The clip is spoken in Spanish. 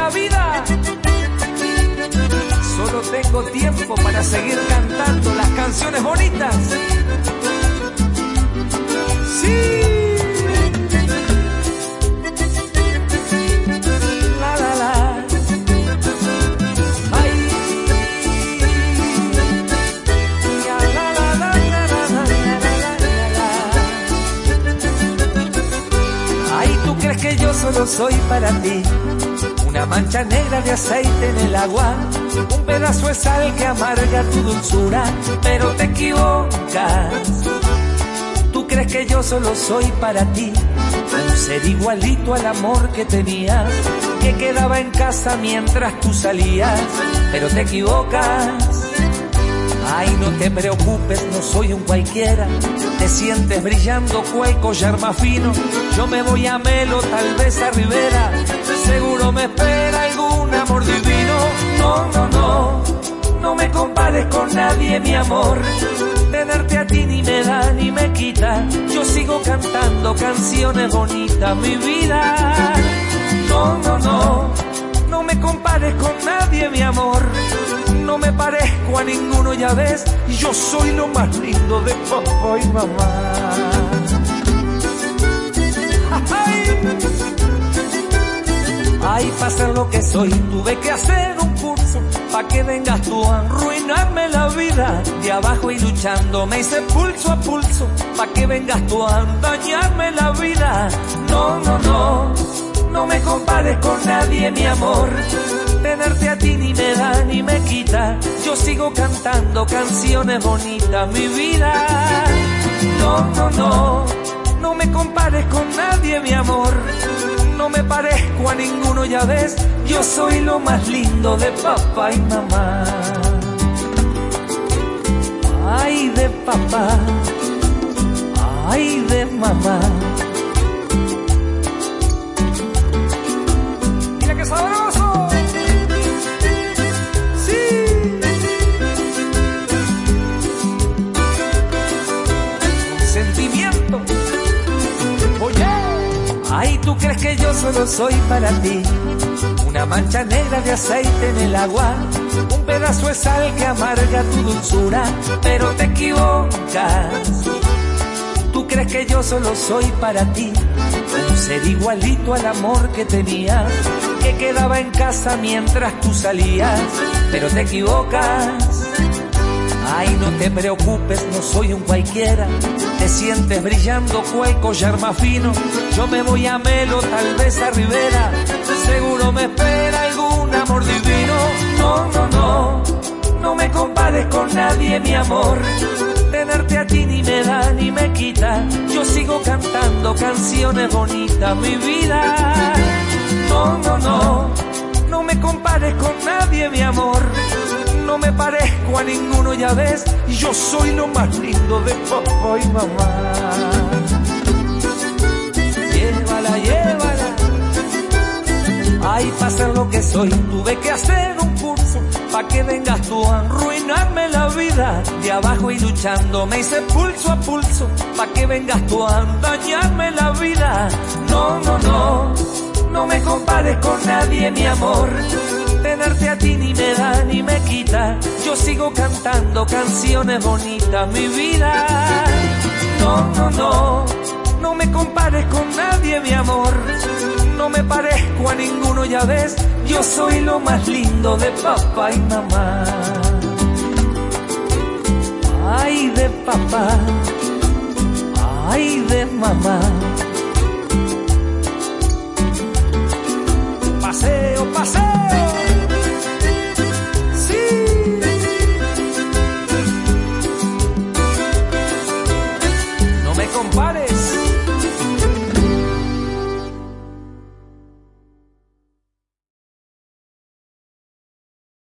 la vida. Solo tengo tiempo para seguir cantando las canciones bonitas. Sí. La la la. Ay. Ya, la, la, la, la, la, la, la, la. Ay, ¿tú crees que yo solo soy para ti? Una mancha negra de aceite en el agua, un pedazo de sal que amarga tu dulzura, pero te equivocas. Tú crees que yo solo soy para ti, un ser igualito al amor que tenías, que quedaba en casa mientras tú salías, pero te equivocas. Ay, no te preocupes, no soy un cualquiera. Te sientes brillando cual collar más fino. Yo me voy a Melo, tal vez a Rivera. Seguro me espera algún amor divino. No, no, no, no me compares con nadie, mi amor. Tenerte a ti ni me da ni me quita. Yo sigo cantando canciones bonitas, mi vida. No, no, no, no me compares con nadie, mi amor. No me parezco a ninguno, ya ves, yo soy lo más lindo de papá y mamá. Ay, ay, para ser lo que soy, tuve que hacer un curso, pa' que vengas tú a arruinarme la vida. De abajo y luchando me hice pulso a pulso, pa' que vengas tú a dañarme la vida. No, no, no, no me compares con nadie, mi amor. Tenerte a ti ni me da ni me quita. Yo sigo cantando canciones bonitas, mi vida. No, no, no, no me compares con nadie, mi amor. No me parezco a ninguno, ya ves. Yo soy lo más lindo de papá y mamá. Ay, de papá, ay, de mamá. Mira qué sabroso. Ay, ¿tú crees que yo solo soy para ti? Una mancha negra de aceite en el agua, un pedazo de sal que amarga tu dulzura, pero te equivocas. ¿Tú crees que yo solo soy para ti? Un ser igualito al amor que tenías, que quedaba en casa mientras tú salías, pero te equivocas. Ay, no te preocupes, no soy un cualquiera. Te sientes brillando cual collar más fino. Yo me voy a Melo, tal vez a Rivera. Seguro me espera algún amor divino. No, no, no, no me compares con nadie, mi amor. Tenerte a ti ni me da ni me quita. Yo sigo cantando canciones bonitas, mi vida. No, no, no, no me compares con nadie, mi amor. No me parezco a ninguno, ya ves, yo soy lo más lindo de papá y mamá. Llévala, llévala. Ay, para ser lo que soy, tuve que hacer un curso, pa' que vengas tú a arruinarme la vida. De abajo y luchando me hice pulso a pulso, pa' que vengas tú a dañarme la vida. No, no, no, no me compares con nadie, mi amor. Tenerte a ti ni me da ni me quita. Yo sigo cantando canciones bonitas, mi vida. No, no, no, no me compares con nadie, mi amor. No me parezco a ninguno, ya ves. Yo soy lo más lindo de papá y mamá. Ay, de papá, ay, de mamá. Paseo, paseo. Compares